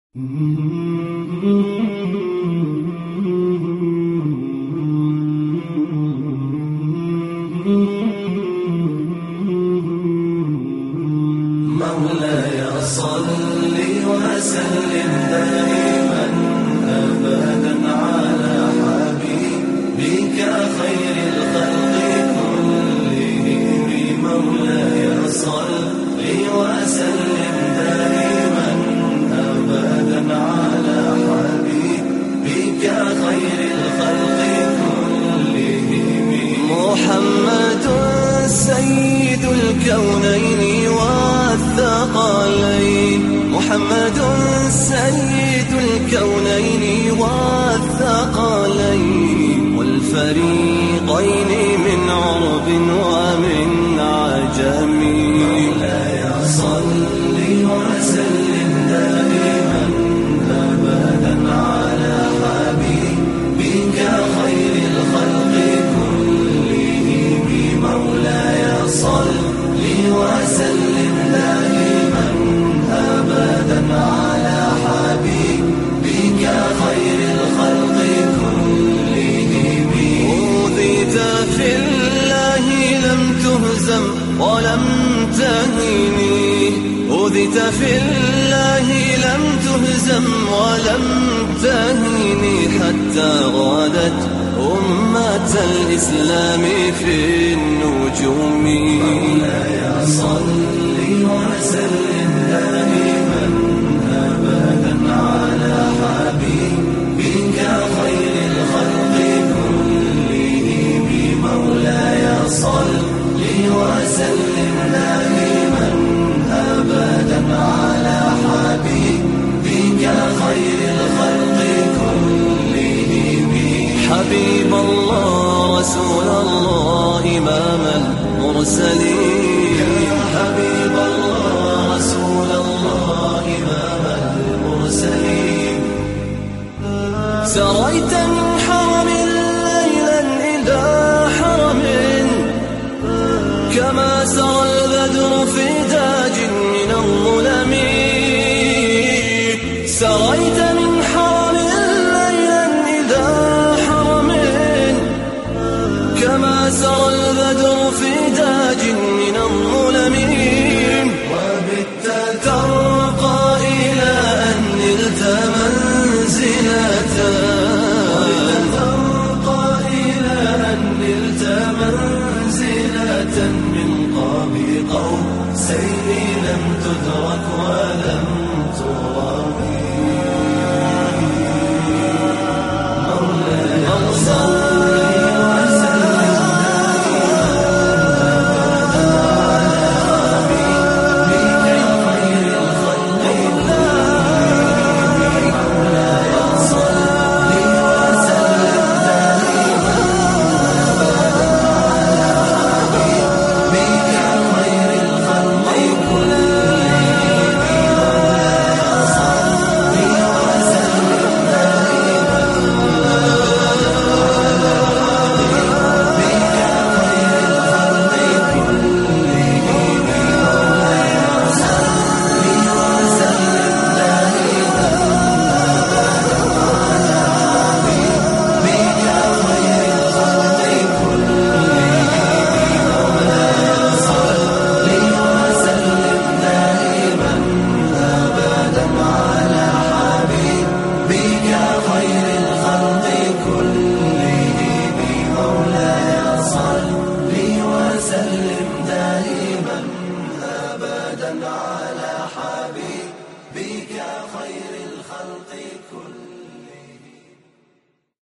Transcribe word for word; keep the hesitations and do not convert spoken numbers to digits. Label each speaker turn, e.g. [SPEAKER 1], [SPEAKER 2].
[SPEAKER 1] مولاي صل وسلم دائما أبدا على حبيبك خير الخلق كلهم. مولاي صل وسلم دائما أبدا على حبيبك خير الخلق كلهم. محمد سيد الكونين والثقلين، محمد سيد الكونين والثقلين والفريقين من عرب ومن عجم. مولاي صل وسلم دائما أبدا على حبيبك خير الخلق كلهم. مولاي صل وسلم دائما أبدا على حبيبك خير الخلق كلهم. أوذيت في الله لم تهزم ولم تهني، أوذيت في الله لم تهزم ولم تهني حتى غادت أمة الإسلام في النجوم. مولاي صل وسلم دائما أبدا على حبيبك خير الخلق كلهم. مولاي صل وسلم دائما أبدا على حبيبك خير الخلق كلهم. حبيب الله رسول الله إمام المرسلين، حبيب الله رسول الله إمام المرسلين. سريت